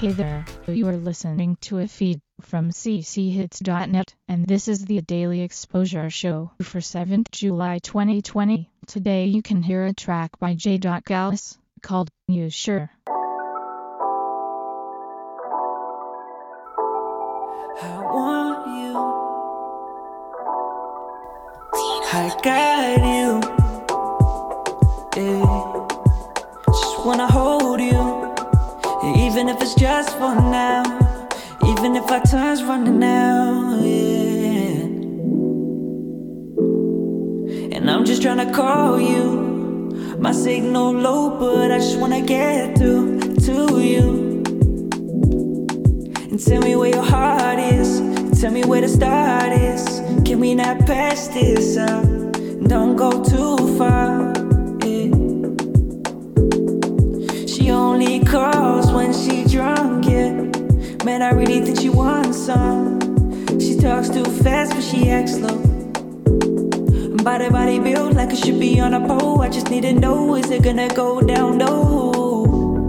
Hey there, you are listening to a feed from cchits.net, and this is the Daily Exposure Show for 7th July 2020. Today you can hear a track by J. Gallus called You Sure. I want you, I got you, yeah. Just wanna hold you, even if it's just for now, even if our time's running out, yeah. And I'm just trying to call you, my signal low, but I just wanna get through to you. And tell me where your heart is, tell me where the start is. Can we not pass this up? Don't go too far, yeah. She only calls when she drunk, yeah. Man, I really think she wants some. She talks too fast, but she acts slow. Body built like it should be on a pole. I just need to know, is it gonna go down low?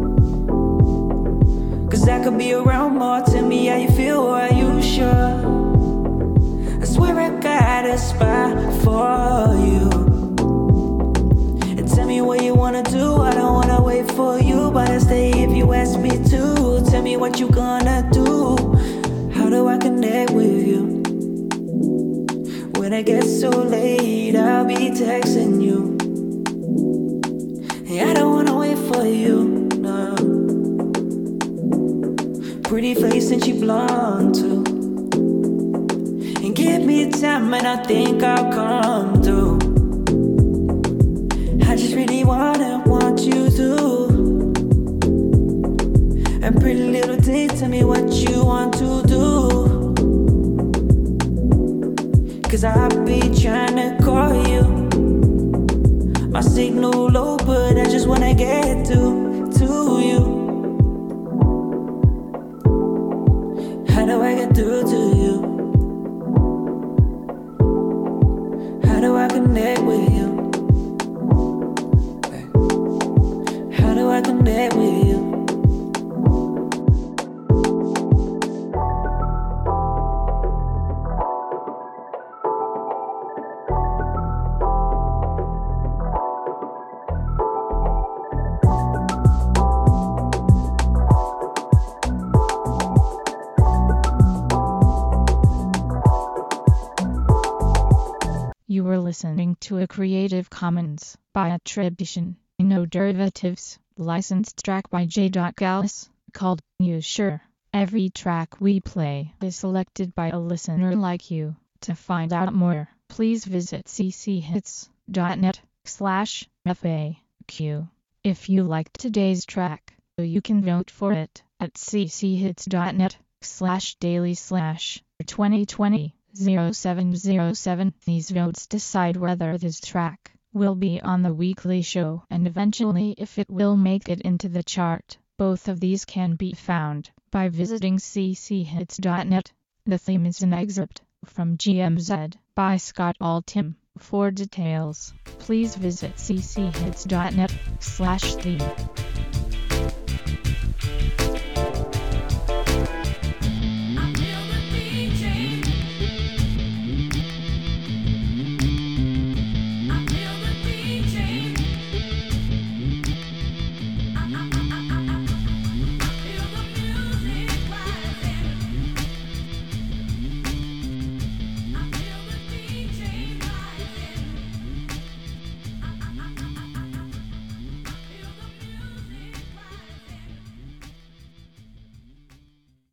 Cause I could be around more. Tell me how you feel, are you sure? I swear I got a spot for you. And tell me what you wanna do. I don't wanna wait for you, but I'll stay if you ask me to. Tell me what you gonna do. How do I connect with you? When it gets so late, I'll be texting you. Hey, I don't wanna wait for you, no. Pretty face and she blonde too. And give me time and I think I'll come through. I just really want you to. And pretty little things, tell me what you want to do. Cause I be trying to call you, my signal low, but I just wanna get to you. How do I get through to you? How do I connect with you? How do I connect with you? You were listening to a Creative Commons by attribution, no derivatives, licensed track by J. Gallus, called You Sure. Every track we play is selected by a listener like you. To find out more, please visit cchits.net/FAQ. If you liked today's track, you can vote for it at cchits.net/daily/2020-0707. These votes decide whether this track will be on the weekly show and eventually if it will make it into the chart. Both of these can be found by visiting cchits.net. The theme is an excerpt from GMZ by Scott Altham. For details, please visit cchits.net/theme.